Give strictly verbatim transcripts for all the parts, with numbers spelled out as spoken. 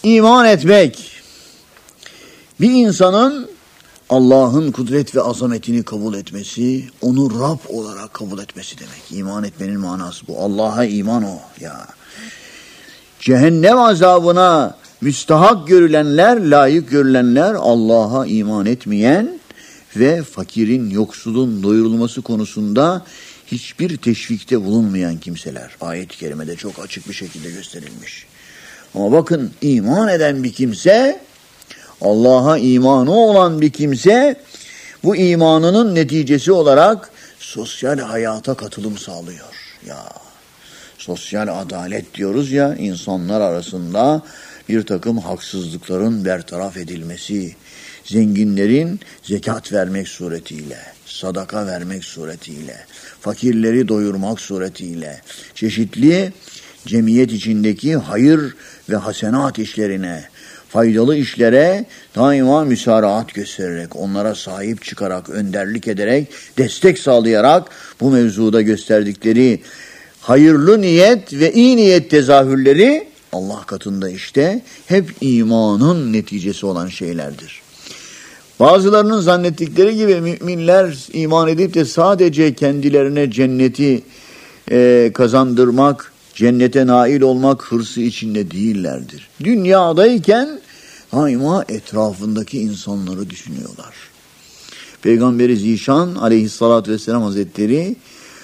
İman etmek, bir insanın Allah'ın kudret ve azametini kabul etmesi, onu Rab olarak kabul etmesi demek. İman etmenin manası bu. Allah'a iman o ya. Cehennem azabına müstahak görülenler, layık görülenler, Allah'a iman etmeyen ve fakirin, yoksulun doyurulması konusunda hiçbir teşvikte bulunmayan kimseler. Ayet-i kerimede çok açık bir şekilde gösterilmiş. Ama bakın, iman eden bir kimse, Allah'a imanı olan bir kimse, bu imanının neticesi olarak sosyal hayata katılım sağlıyor. Ya, sosyal adalet diyoruz ya, insanlar arasında bir takım haksızlıkların bertaraf edilmesi, zenginlerin zekat vermek suretiyle, sadaka vermek suretiyle, fakirleri doyurmak suretiyle, çeşitli cemiyet içindeki hayır ve hasenat işlerine, faydalı işlere daima müsaraat göstererek, onlara sahip çıkarak, önderlik ederek, destek sağlayarak bu mevzuda gösterdikleri hayırlı niyet ve iyi niyet tezahürleri Allah katında işte hep imanın neticesi olan şeylerdir. Bazılarının zannettikleri gibi müminler iman edip de sadece kendilerine cenneti e, kazandırmak, cennete nail olmak hırsı içinde değillerdir. Dünyadayken daima etrafındaki insanları düşünüyorlar. Peygamberi Zişan aleyhissalatü vesselam hazretleri,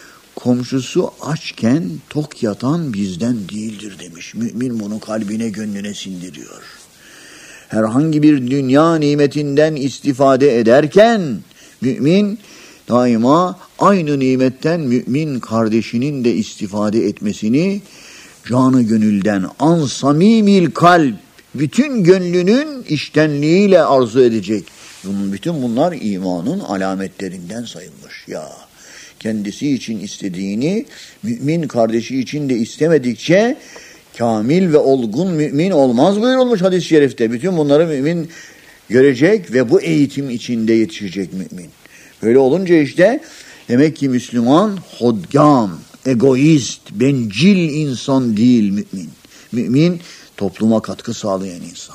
komşusu açken tok yatan bizden değildir demiş. Mümin bunu kalbine, gönlüne sindiriyor. Herhangi bir dünya nimetinden istifade ederken mümin daima aynı nimetten mümin kardeşinin de istifade etmesini canı gönülden, an samimil kalp, bütün gönlünün içtenliğiyle arzu edecek. Bunun, bütün bunlar imanın alametlerinden sayılmış ya. Kendisi için istediğini mümin kardeşi için de istemedikçe kamil ve olgun mümin olmaz buyurulmuş hadis-i şerifte. Bütün bunları mümin görecek ve bu eğitim içinde yetişecek mümin. Böyle olunca işte demek ki Müslüman hodgam, egoist, bencil insan değil mümin. Mümin topluma katkı sağlayan insan.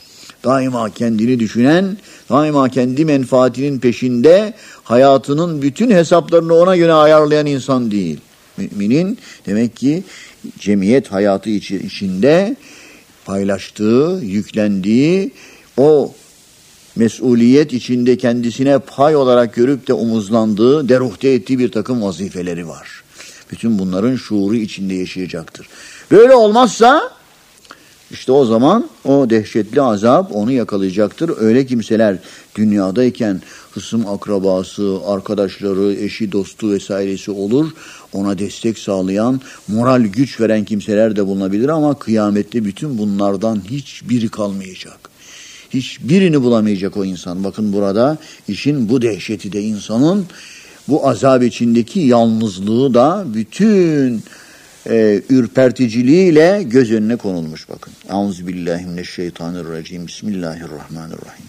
Daima kendini düşünen, daima kendi menfaatinin peşinde hayatının bütün hesaplarını ona göre ayarlayan insan değil. Müminin demek ki cemiyet hayatı içinde paylaştığı, yüklendiği, o mesuliyet içinde kendisine pay olarak görüp de omuzlandığı, deruhte ettiği bir takım vazifeleri var. Bütün bunların şuuru içinde yaşayacaktır. Böyle olmazsa İşte o zaman o dehşetli azap onu yakalayacaktır. Öyle kimseler dünyadayken hısım akrabası, arkadaşları, eşi, dostu vesairesi olur. Ona destek sağlayan, moral güç veren kimseler de bulunabilir ama kıyamette bütün bunlardan hiçbiri kalmayacak. Hiçbirini bulamayacak o insan. Bakın burada işin bu dehşeti de, insanın bu azap içindeki yalnızlığı da bütün Ee, ürperticiliğiyle göz önüne konulmuş bakın. Euzubillahimineşşeytanirracim. Bismillahirrahmanirrahim.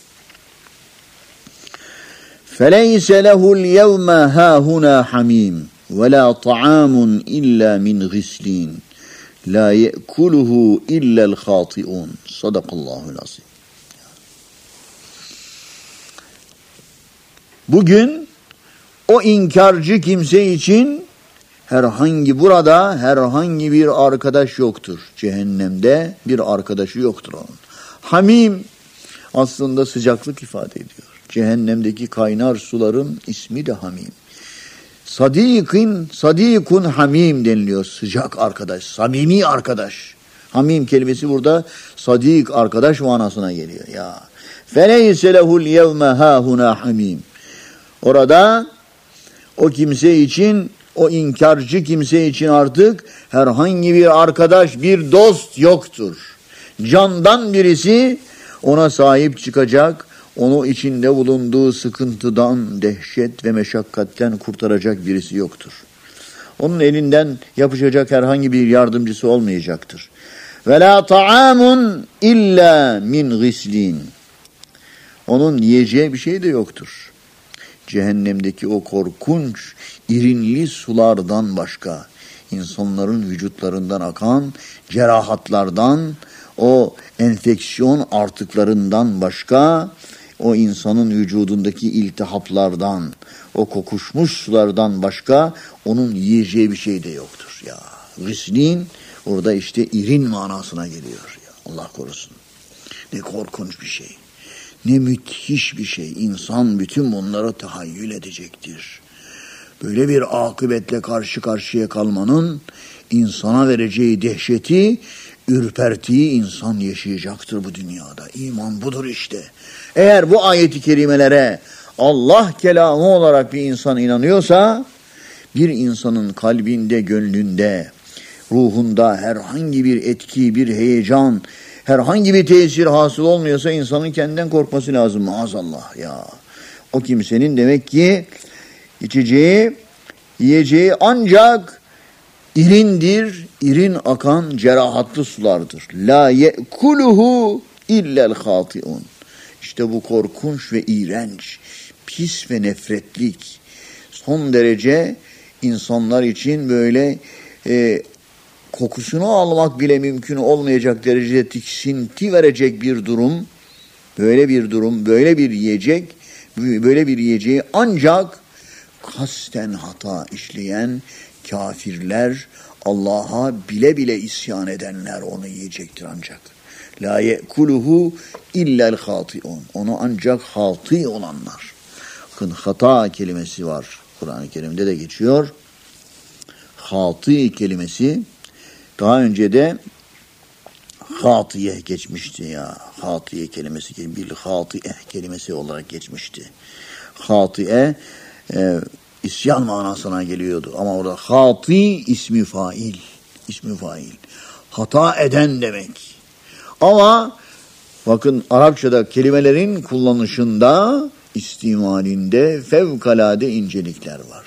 Feleyse lehul yevme hâhuna hamim ve la ta'amun illa min ghislin la ye'kuluhu illa'l khâti'un. Sadakallahul azim. Bugün o inkarcı kimse için herhangi burada herhangi bir arkadaş yoktur. Cehennemde bir arkadaşı yoktur onun. Hamim aslında sıcaklık ifade ediyor. Cehennemdeki kaynar suların ismi de hamim. Sadikun, sadikun hamim deniliyor. Sıcak arkadaş, samimi arkadaş. Hamim kelimesi burada sadik, arkadaş manasına geliyor. Ya. Feleyse lehul yevme hâhuna hamim. Orada o kimse için, o inkarcı kimse için artık herhangi bir arkadaş, bir dost yoktur. Candan birisi ona sahip çıkacak, onu içinde bulunduğu sıkıntıdan, dehşet ve meşakkatten kurtaracak birisi yoktur. Onun elinden yapışacak herhangi bir yardımcısı olmayacaktır. Ve la ta'amun illa min ghislin. Onun yiyeceği bir şey de yoktur. Cehennemdeki o korkunç, irinli sulardan başka, insanların vücutlarından akan cerahatlardan, o enfeksiyon artıklarından başka, o insanın vücudundaki iltihaplardan, o kokuşmuş sulardan başka onun yiyeceği bir şey de yoktur ya. Gıslin orada işte irin manasına geliyor ya. Allah korusun. Ne korkunç bir şey. Ne müthiş bir şey. İnsan bütün bunları tahayyül edecektir. Böyle bir akıbetle karşı karşıya kalmanın insana vereceği dehşeti, ürpertiyi insan yaşayacaktır bu dünyada. İman budur işte. Eğer bu ayeti kerimelere Allah kelamı olarak bir insan inanıyorsa, bir insanın kalbinde, gönlünde, ruhunda herhangi bir etki, bir heyecan, herhangi bir tesir hasıl olmuyorsa insanın kendinden korkması lazım maazallah ya. O kimsenin demek ki içeceği, yiyeceği ancak irindir, irin akan cerahatlı sulardır. La ye'kuluhu illel hâti'un. İşte bu korkunç ve iğrenç, pis ve nefretlik, son derece insanlar için böyle e, kokusunu almak bile mümkün olmayacak derecede tiksinti verecek bir durum, böyle bir durum, böyle bir yiyecek, böyle bir yiyeceği ancak kasten hata işleyen kafirler, Allah'a bile bile isyan edenler onu yiyecektir ancak. La ye'kuluhu illel hâti'un. Onu ancak hâti olanlar. Bakın hata kelimesi var. Kur'an-ı Kerim'de de geçiyor. Hâti kelimesi daha önce de hâtiye geçmişti ya. Hâtiye kelimesi bir hâtiye kelimesi olarak geçmişti. Hâtiye e, isyan manasına geliyordu. Ama orada hâti ismi fail. İsmi fail. Hata eden demek. Ama bakın Arapçada kelimelerin kullanışında, istimalinde fevkalade incelikler var.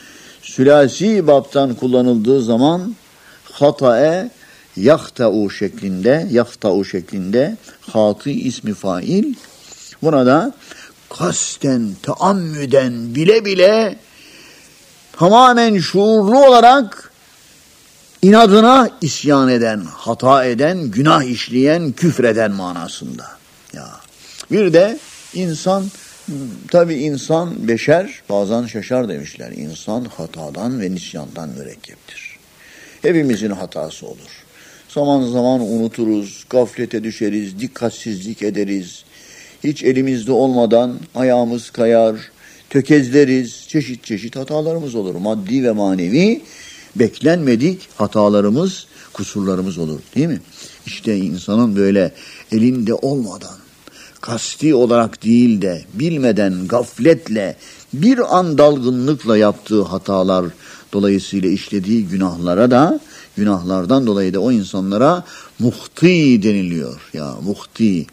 Sülasi baptan kullanıldığı zaman hatae yahta'u şeklinde, yahta'u şeklinde hati ismi fail. Buna da kasten, taammüden, bile bile tamamen şuurlu olarak inadına isyan eden, hata eden, günah işleyen, küfreden manasında. Ya. Bir de insan, tabi insan beşer, bazen şaşar demişler. İnsan hatadan ve nisyandan mürekkeptir. Hepimizin hatası olur. Zaman zaman unuturuz, gaflete düşeriz, dikkatsizlik ederiz. Hiç elimizde olmadan ayağımız kayar, tökezleriz, çeşit çeşit hatalarımız olur. Maddi ve manevi beklenmedik hatalarımız, kusurlarımız olur değil mi? İşte insanın böyle elinde olmadan, kasti olarak değil de bilmeden, gafletle, bir an dalgınlıkla yaptığı hatalar dolayısıyla işlediği günahlara da, günahlardan dolayı da o insanlara muhti deniliyor. Ya muhti.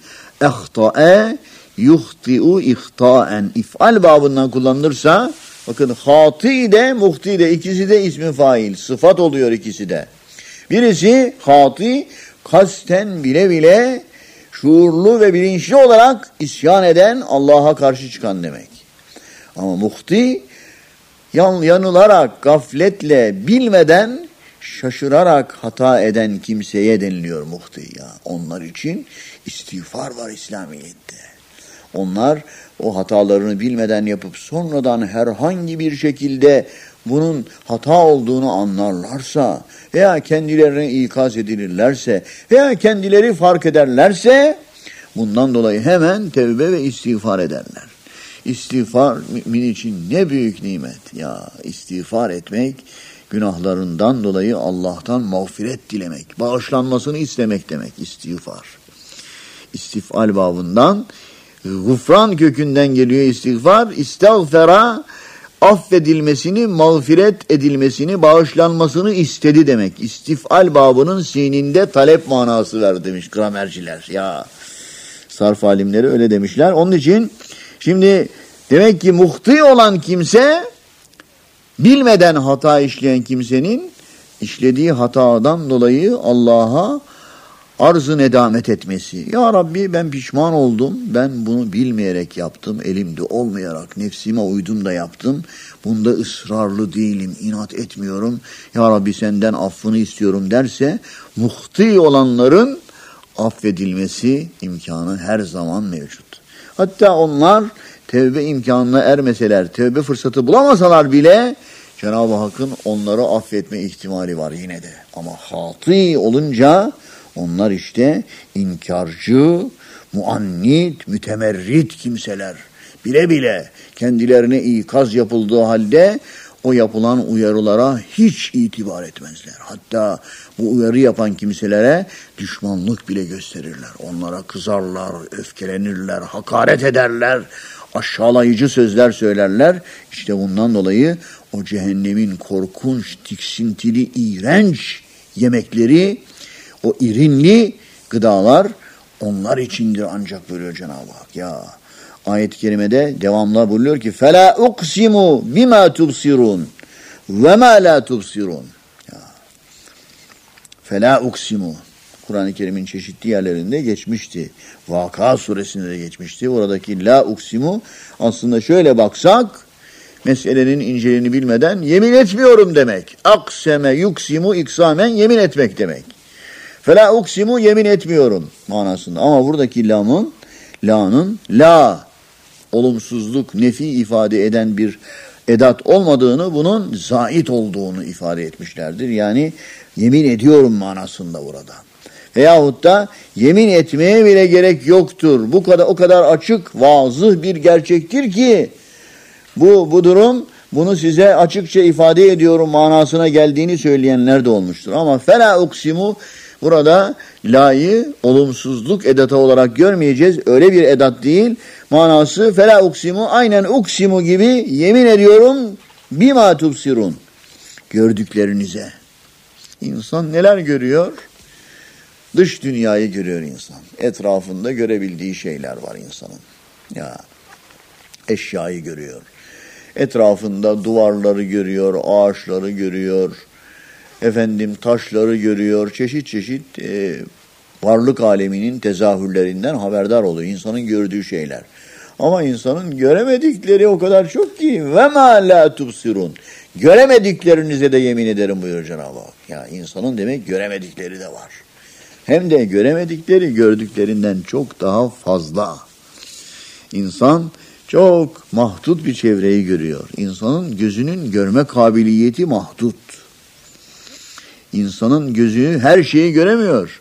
Ehta'e yuhti'u ihtaen. İf'al babından kullanılırsa, bakın hati de muhti de ikisi de ismi fail. Sıfat oluyor ikisi de. Birisi hati, kasten bile bile şuurlu ve bilinçli olarak isyan eden, Allah'a karşı çıkan demek. Ama muhti, yan, yanılarak, gafletle, bilmeden, şaşırarak hata eden kimseye deniliyor muhti ya. Onlar için istiğfar var İslamiyet'te. Onlar o hatalarını bilmeden yapıp sonradan herhangi bir şekilde bunun hata olduğunu anlarlarsa veya kendilerine ikaz edilirlerse veya kendileri fark ederlerse bundan dolayı hemen tevbe ve istiğfar ederler. İstiğfar mümin için ne büyük nimet ya. İstiğfar etmek, günahlarından dolayı Allah'tan mağfiret dilemek, bağışlanmasını istemek demek istiğfar. İstifal babından, gufran kökünden geliyor istiğfar. İstağfera, affedilmesini, mağfiret edilmesini, bağışlanmasını istedi demek. İstifal babının sininde talep manası ver demiş gramerciler. Ya sarf alimleri öyle demişler. Onun için şimdi demek ki muhti olan kimse, bilmeden hata işleyen kimsenin işlediği hatadan dolayı Allah'a arz-ı nedamet etmesi. Ya Rabbi ben pişman oldum. Ben bunu bilmeyerek yaptım. Elimde olmayarak nefsime uydum da yaptım. Bunda ısrarlı değilim. İnat etmiyorum. Ya Rabbi senden affını istiyorum derse muhti olanların affedilmesi imkanı her zaman mevcut. Hatta onlar tevbe imkanına ermeseler, tevbe fırsatı bulamasalar bile Cenab-ı Hakk'ın onları affetme ihtimali var yine de. Ama hatî olunca onlar işte inkarcı, muannit, mütemerrit kimseler. Bile bile kendilerine ikaz yapıldığı halde o yapılan uyarılara hiç itibar etmezler. Hatta bu uyarı yapan kimselere düşmanlık bile gösterirler. Onlara kızarlar, öfkelenirler, hakaret ederler, aşağılayıcı sözler söylerler. İşte bundan dolayı o cehennemin korkunç, tiksintili, iğrenç yemekleri, o irinli gıdalar onlar içindir ancak buyuruyor Cenab-ı Hak. Ya ayet-i kerimede devamlı buyuruyor ki فَلَا اُقْسِمُ بِمَا تُبْصِرُونَ وَمَا لَا تُبْصِرُونَ فَلَا اُقْسِمُ Kur'an-ı Kerim'in çeşitli yerlerinde geçmişti. Vaka suresinde de geçmişti. Oradaki la uksimu aslında şöyle baksak meselenin inceliğini bilmeden yemin etmiyorum demek. Akseme yuksimu iksamen yemin etmek demek. Fela uksimu yemin etmiyorum manasında. Ama buradaki lamın la'nın la olumsuzluk, nefi ifade eden bir edat olmadığını, bunun zait olduğunu ifade etmişlerdir. Yani yemin ediyorum manasında burada. Veyahut da yemin etmeye bile gerek yoktur. Bu kadar o kadar açık, vazıh bir gerçektir ki bu bu durum bunu size açıkça ifade ediyorum manasına geldiğini söyleyenler de olmuştur. Ama fela uksimu burada la'yı olumsuzluk edatı olarak görmeyeceğiz. Öyle bir edat değil. Manası fela uksimu aynen uksimu gibi yemin ediyorum bima tubsirun. Gördüklerinize. İnsan neler görüyor? Dış dünyayı görüyor insan. Etrafında görebildiği şeyler var insanın. Ya eşyayı görüyor. Etrafında duvarları görüyor, ağaçları görüyor. Efendim taşları görüyor. Çeşit çeşit e, varlık aleminin tezahürlerinden haberdar oluyor. İnsanın gördüğü şeyler. Ama insanın göremedikleri o kadar çok ki ve ma la tubsirun. Göremediklerinize de yemin ederim buyuruyor Cenab-ı Hak. Ya insanın demek göremedikleri de var. Hem de göremedikleri gördüklerinden çok daha fazla. İnsan çok mahdut bir çevreyi görüyor. İnsanın gözünün görme kabiliyeti mahdut. İnsanın gözü her şeyi göremiyor.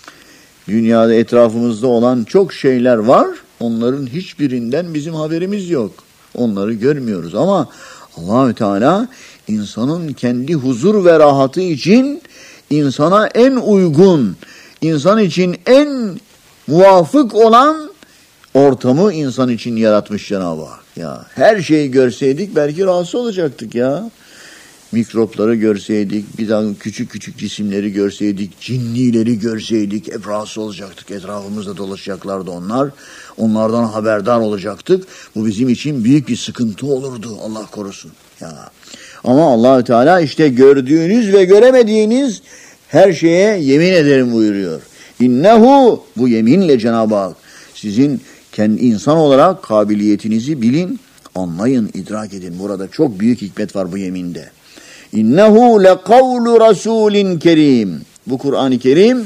Dünyada etrafımızda olan çok şeyler var. Onların hiçbirinden bizim haberimiz yok. Onları görmüyoruz ama Allah-u Teala insanın kendi huzur ve rahatı için insana en uygun, insan için en muvafık olan ortamı insan için yaratmış Cenab-ı Hak. Ya her şeyi görseydik belki rahatsız olacaktık ya. Mikropları görseydik, bir daha küçük küçük cisimleri görseydik, cinnileri görseydik hep rahatsız olacaktık. Etrafımızda dolaşacaklardı onlar. Onlardan haberdar olacaktık. Bu bizim için büyük bir sıkıntı olurdu. Allah korusun. Ya. Ama Allah-u Teala işte gördüğünüz ve göremediğiniz her şeye yemin ederim buyuruyor. İnnehu bu yeminle Cenab-ı Hak sizin kendi insan olarak kabiliyetinizi bilin, anlayın, idrak edin. Burada çok büyük hikmet var bu yeminde. İnnehu lekavlu rasulin kerim. Bu Kur'an-ı Kerim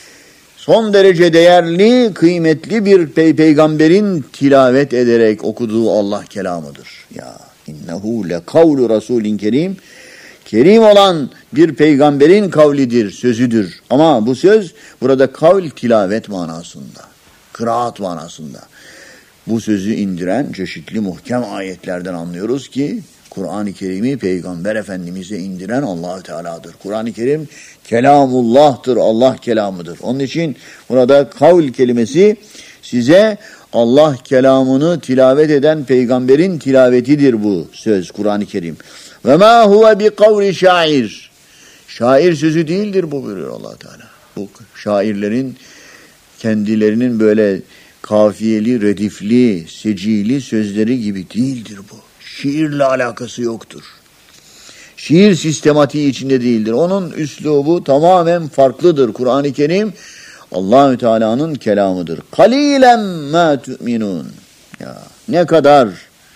son derece değerli, kıymetli bir pey peygamberin tilavet ederek okuduğu Allah kelamıdır. Ya innehu lekavlu rasulin kerim. Kerim olan bir peygamberin kavlidir, sözüdür. Ama bu söz burada kavl tilavet manasında, kıraat manasında. Bu sözü indiren çeşitli muhkem ayetlerden anlıyoruz ki Kur'an-ı Kerim'i Peygamber Efendimiz'e indiren Allah-u Teala'dır. Kur'an-ı Kerim kelamullah'tır, Allah kelamıdır. Onun için burada kavl kelimesi size Allah kelamını tilavet eden peygamberin tilavetidir bu söz Kur'an-ı Kerim. Ve ma huve bi kavli şair. Şair sözü değildir bu buyuruyor Allah Teala. Bu şairlerin kendilerinin böyle kafiyeli, redifli, secili sözleri gibi değildir bu. Şiirle alakası yoktur. Şiir sistematiği içinde değildir. Onun üslubu tamamen farklıdır. Kur'an-ı Kerim Allahü Teala'nın kelamıdır. Kalilen ma tu'minun. Ya ne kadar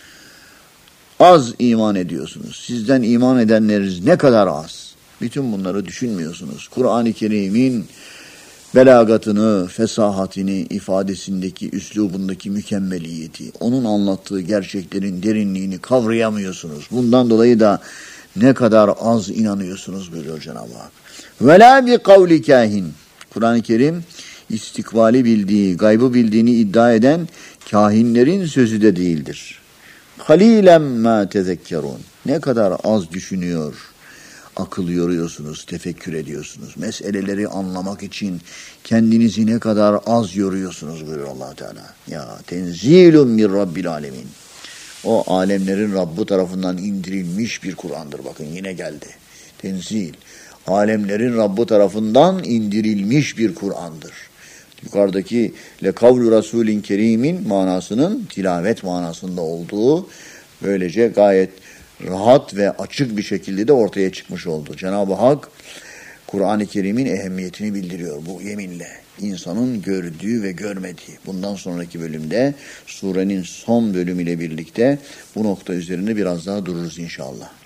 az iman ediyorsunuz. Sizden iman edenleriniz ne kadar az. Bütün bunları düşünmüyorsunuz. Kur'an-ı Kerim'in belagatını, fesahatini, ifadesindeki, üslubundaki mükemmeliyeti, onun anlattığı gerçeklerin derinliğini kavrayamıyorsunuz. Bundan dolayı da ne kadar az inanıyorsunuz buyuruyor Cenab-ı Hak. وَلَا بِقَوْلِ كَاهِنٍ Kur'an-ı Kerim istikbali bildiği, gaybı bildiğini iddia eden kahinlerin sözü de değildir. قَلِيلًا مَا تَذَكَّرُونَ Ne kadar az düşünüyor, akıl yoruyorsunuz, tefekkür ediyorsunuz. Meseleleri anlamak için kendinizi ne kadar az yoruyorsunuz buyuruyor Allah Teala. Ya tenzilun min rabbil alemin. O alemlerin Rabbi tarafından indirilmiş bir Kur'an'dır. Bakın yine geldi. Tenzil. Alemlerin Rabbi tarafından indirilmiş bir Kur'an'dır. Yukarıdaki le kavlu rasulin kerimin manasının tilavet manasında olduğu böylece gayet rahat ve açık bir şekilde de ortaya çıkmış oldu. Cenab-ı Hak Kur'an-ı Kerim'in ehemmiyetini bildiriyor bu yeminle. İnsanın gördüğü ve görmediği. Bundan sonraki bölümde surenin son bölümüyle birlikte bu nokta üzerinde biraz daha dururuz inşallah.